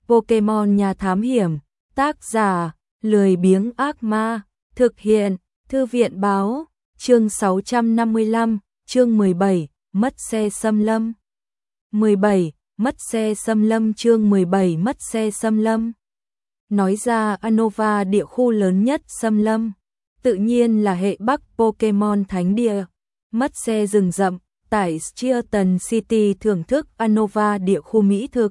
Pokemon nhà thám hiểm, tác giả, lười biếng ác ma, thực hiện, thư viện báo, chương 655, chương 17, mất xe xâm lâm. 17, mất xe xâm lâm chương 17 mất xe xâm lâm. Nói ra Unova địa khu lớn nhất xâm lâm, tự nhiên là hệ Bắc Pokemon Thánh Địa, mất xe rừng rậm, tại Streeton City thưởng thức Unova địa khu mỹ thực.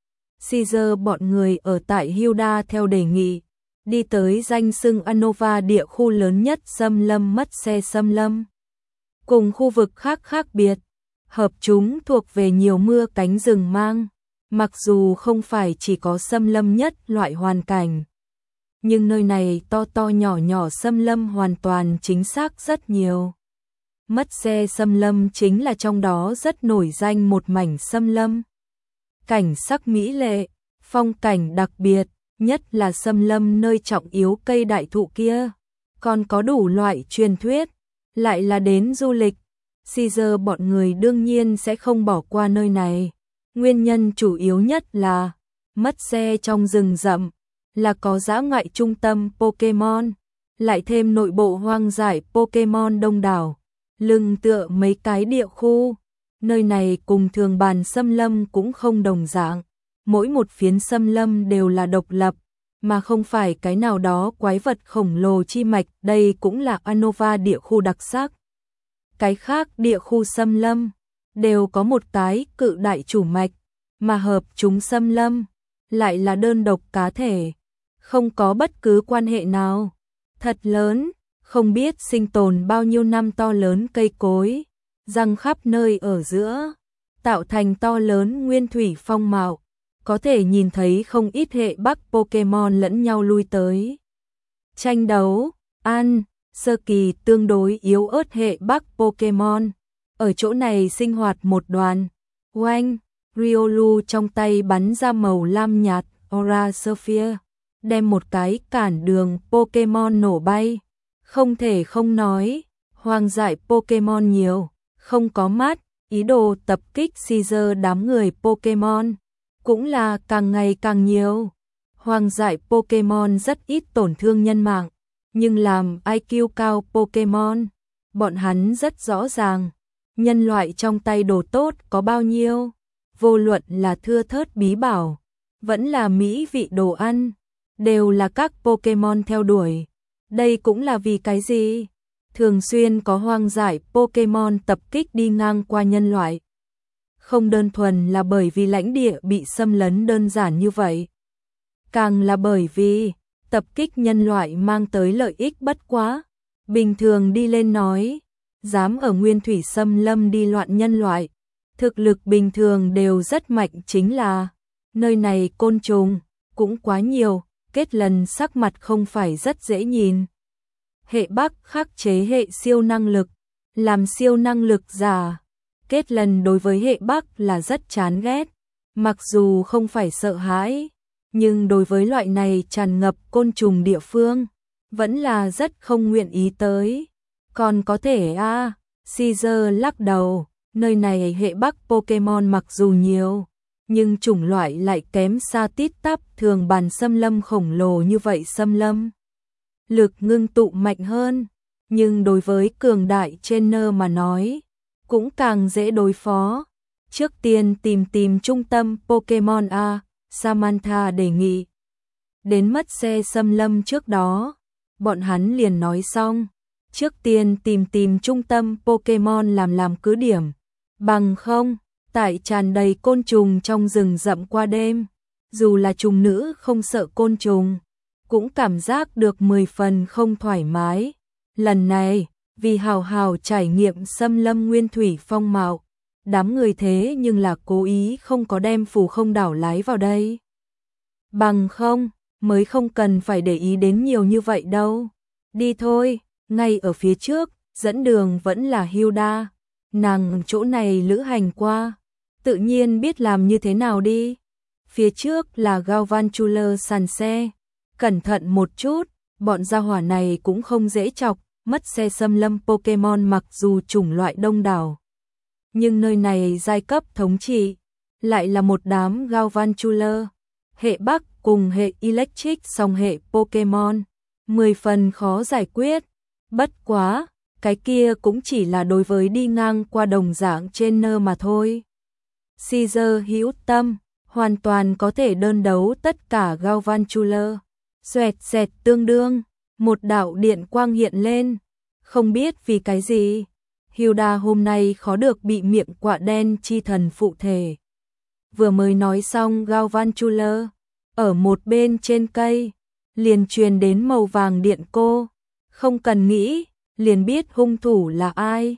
Caesar bọn người ở tại Hilda theo đề nghị, đi tới danh xưng Unova địa khu lớn nhất xâm lâm mất xe xâm lâm. Cùng khu vực khác khác biệt, hợp chúng thuộc về nhiều mưa cánh rừng mang, mặc dù không phải chỉ có xâm lâm nhất loại hoàn cảnh. Nhưng nơi này to to nhỏ nhỏ xâm lâm hoàn toàn chính xác rất nhiều. Mất xe xâm lâm chính là trong đó rất nổi danh một mảnh xâm lâm. Cảnh sắc mỹ lệ, phong cảnh đặc biệt, nhất là xâm lâm nơi trọng yếu cây đại thụ kia. Còn có đủ loại truyền thuyết, lại là đến du lịch. Caesar bọn người đương nhiên sẽ không bỏ qua nơi này. Nguyên nhân chủ yếu nhất là mất xe trong rừng rậm, là có dã ngoại trung tâm Pokemon, lại thêm nội bộ hoang dại Pokemon đông đảo, lưng tựa mấy cái địa khu. Nơi này cùng thường bàn xâm lâm cũng không đồng dạng, mỗi một phiến xâm lâm đều là độc lập, mà không phải cái nào đó quái vật khổng lồ chi mạch, đây cũng là Unova địa khu đặc sắc. Cái khác địa khu xâm lâm đều có một cái cự đại chủ mạch, mà hợp chúng xâm lâm lại là đơn độc cá thể, không có bất cứ quan hệ nào. Thật lớn, không biết sinh tồn bao nhiêu năm to lớn cây cối, răng khắp nơi ở giữa, tạo thành to lớn nguyên thủy phong mạo, có thể nhìn thấy không ít hệ Bắc Pokemon lẫn nhau lui tới. Tranh đấu, sơ kỳ tương đối yếu ớt hệ Bắc Pokemon, ở chỗ này sinh hoạt một đoàn. Oanh, Riolu trong tay bắn ra màu lam nhạt, Aura Sphere, đem một cái cản đường Pokemon nổ bay. Không thể không nói, hoang dại Pokemon nhiều, không có mắt, ý đồ tập kích Caesar đám người Pokemon, cũng là càng ngày càng nhiều. Hoang dại Pokemon rất ít tổn thương nhân mạng, nhưng làm IQ cao Pokemon, bọn hắn rất rõ ràng, nhân loại trong tay đồ tốt có bao nhiêu, vô luận là thưa thớt bí bảo, vẫn là mỹ vị đồ ăn, đều là các Pokemon theo đuổi. Đây cũng là vì cái gì? Thường xuyên có hoang dại Pokemon tập kích đi ngang qua nhân loại. Không đơn thuần là bởi vì lãnh địa bị xâm lấn đơn giản như vậy, càng là bởi vì tập kích nhân loại mang tới lợi ích bất quá. Bình thường đi lên nói, dám ở nguyên thủy xâm lâm đi loạn nhân loại, thực lực bình thường đều rất mạnh, chính là nơi này côn trùng cũng quá nhiều, kết lần sắc mặt không phải rất dễ nhìn. Hệ Bắc khắc chế hệ siêu năng lực, làm siêu năng lực giả. Kết lần đối với hệ Bắc là rất chán ghét, mặc dù không phải sợ hãi, nhưng đối với loại này tràn ngập côn trùng địa phương, vẫn là rất không nguyện ý tới. Còn có thể Caesar lắc đầu, nơi này hệ Bắc Pokemon mặc dù nhiều, nhưng chủng loại lại kém xa tít tắp thường bàn xâm lâm khổng lồ như vậy. Xâm lâm lực ngưng tụ mạnh hơn, nhưng đối với cường đại trainer mà nói, cũng càng dễ đối phó. Trước tiên tìm trung tâm Pokemon Samantha đề nghị. Đến mất xe xâm lâm trước đó, bọn hắn liền nói xong, trước tiên tìm trung tâm Pokemon làm cứ điểm, bằng không, tại tràn đầy côn trùng trong rừng rậm qua đêm, dù là trùng nữ không sợ côn trùng, cũng cảm giác được 10 phần không thoải mái. Lần này, vì hào hào trải nghiệm xâm lâm nguyên thủy phong mạo, đám người thế nhưng là cố ý không có đem phù không đảo lái vào đây. Bằng không, mới không cần phải để ý đến nhiều như vậy đâu. Đi thôi, ngay ở phía trước, dẫn đường vẫn là Hilda. Nàng chỗ này lữ hành qua, tự nhiên biết làm như thế nào đi. Phía trước là Galvantula sàn xe, cẩn thận một chút, bọn gia hỏa này cũng không dễ chọc. Mất xe xâm lâm Pokemon mặc dù chủng loại đông đảo, nhưng nơi này giai cấp thống trị lại là một đám Galvantula. hệ Bắc cùng hệ Electric song hệ Pokemon, 10 phần khó giải quyết. Bất quá, cái kia cũng chỉ là đối với đi ngang qua đồng dạng trainer mà thôi. Caesar hữu tâm, hoàn toàn có thể đơn đấu tất cả Galvantula. Xoẹt xẹt tương đương, một đạo điện quang hiện lên, không biết vì cái gì. Hilda hôm nay khó được bị miệng quạ đen chi thần phụ thể. Vừa mới nói xong Galvantula, ở một bên trên cây, liền truyền đến màu vàng điện cô. Không cần nghĩ, liền biết hung thủ là ai.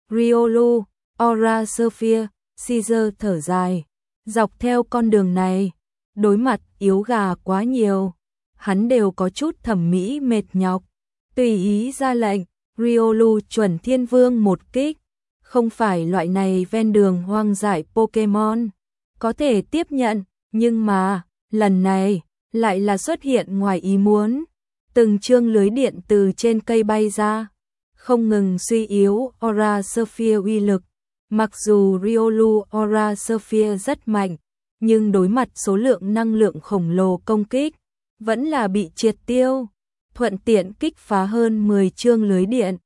Riolu, Aura Sphere, Caesar thở dài. Dọc theo con đường này, đối mặt yếu gà quá nhiều, hắn đều có chút thẩm mỹ mệt nhọc. Tùy ý ra lệnh, Riolu chuẩn thiên vương một kích. Không phải loại này ven đường hoang dại Pokemon có thể tiếp nhận, nhưng mà, lần này, lại là xuất hiện ngoài ý muốn. Từng chương lưới điện từ trên cây bay ra, không ngừng suy yếu Aura Sphere uy lực. Mặc dù Riolu Aura Sphere rất mạnh, nhưng đối mặt số lượng năng lượng khổng lồ công kích, vẫn là bị triệt tiêu. Thuận tiện kích phá hơn 10 chương lưới điện.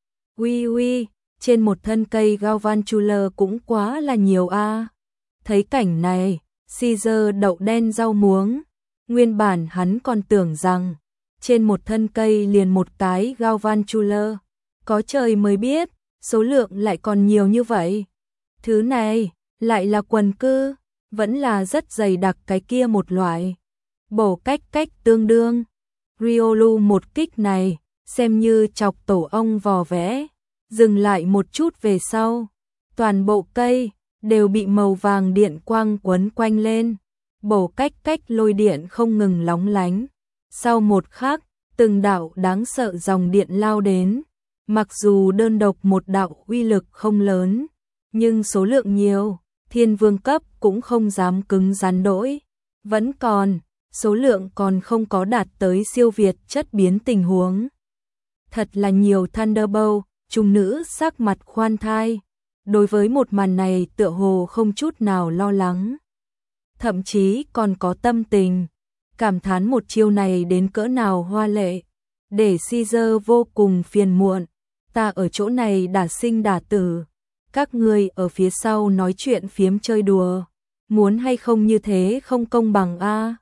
Uy, trên một thân cây Galvantula cũng quá là nhiều a. Thấy cảnh này, Caesar đậu đen rau muống. Nguyên bản hắn còn tưởng rằng trên một thân cây liền một cái Galvantula, có trời mới biết, số lượng lại còn nhiều như vậy. Thứ này, lại là quần cư, vẫn là rất dày đặc cái kia một loại. Bổ cách tương đương. Riolu một kích này, xem như chọc tổ ong vò vẽ, dừng lại một chút về sau. Toàn bộ cây, đều bị màu vàng điện quang quấn quanh lên. Bổ cách lôi điện không ngừng lóng lánh. Sau một khắc, từng đạo đáng sợ dòng điện lao đến. Mặc dù đơn độc một đạo uy lực không lớn, nhưng số lượng nhiều, thiên vương cấp cũng không dám cứng rắn đỗi. Vẫn còn, số lượng còn không có đạt tới siêu việt chất biến tình huống. Thật là nhiều Thunderbolt, trung nữ sắc mặt khoan thai. Đối với một màn này tựa hồ không chút nào lo lắng. Thậm chí còn có tâm tình, cảm thán một chiêu này đến cỡ nào hoa lệ. Để Caesar vô cùng phiền muộn, ta ở chỗ này đả sinh đả tử. Các người ở phía sau nói chuyện phiếm chơi đùa, muốn hay không như thế không công bằng a.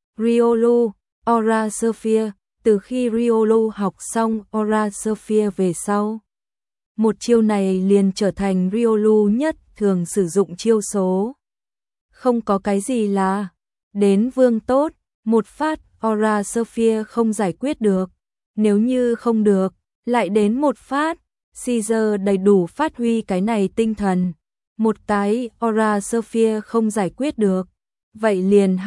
Riolu, Aura Sphere, từ khi Riolu học xong Aura Sphere về sau, một chiêu này liền trở thành Riolu nhất thường sử dụng chiêu số. Không có cái gì là đến vương tốt, một phát Aura Sphere không giải quyết được. Nếu như không được, lại đến một phát. Caesar đầy đủ phát huy cái này tinh thần. Một cái Aura Sphere không giải quyết được, vậy liền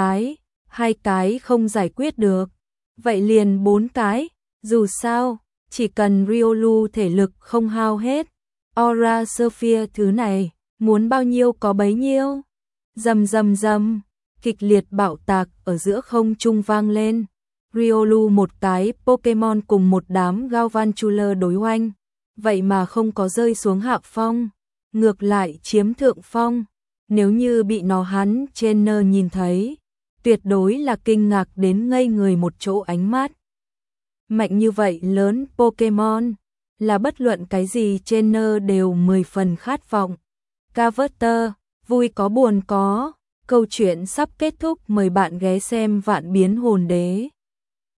hai cái không giải quyết được, vậy liền 4 cái. Dù sao, chỉ cần Riolu thể lực không hao hết, Aura Sphere thứ này, muốn bao nhiêu có bấy nhiêu. Rầm, kịch liệt bạo tạc ở giữa không trung vang lên. Riolu một cái Pokemon cùng một đám Galvantula đối oanh, vậy mà không có rơi xuống hạ phong, ngược lại chiếm thượng phong. Nếu như bị nó hắn trainer nhìn thấy, tuyệt đối là kinh ngạc đến ngây người một chỗ ánh mắt. Mạnh như vậy lớn Pokemon, là bất luận cái gì trainer đều 10 phần khát vọng. Carver, vui có buồn có, câu chuyện sắp kết thúc, mời bạn ghé xem Vạn Biến Hồn Đế.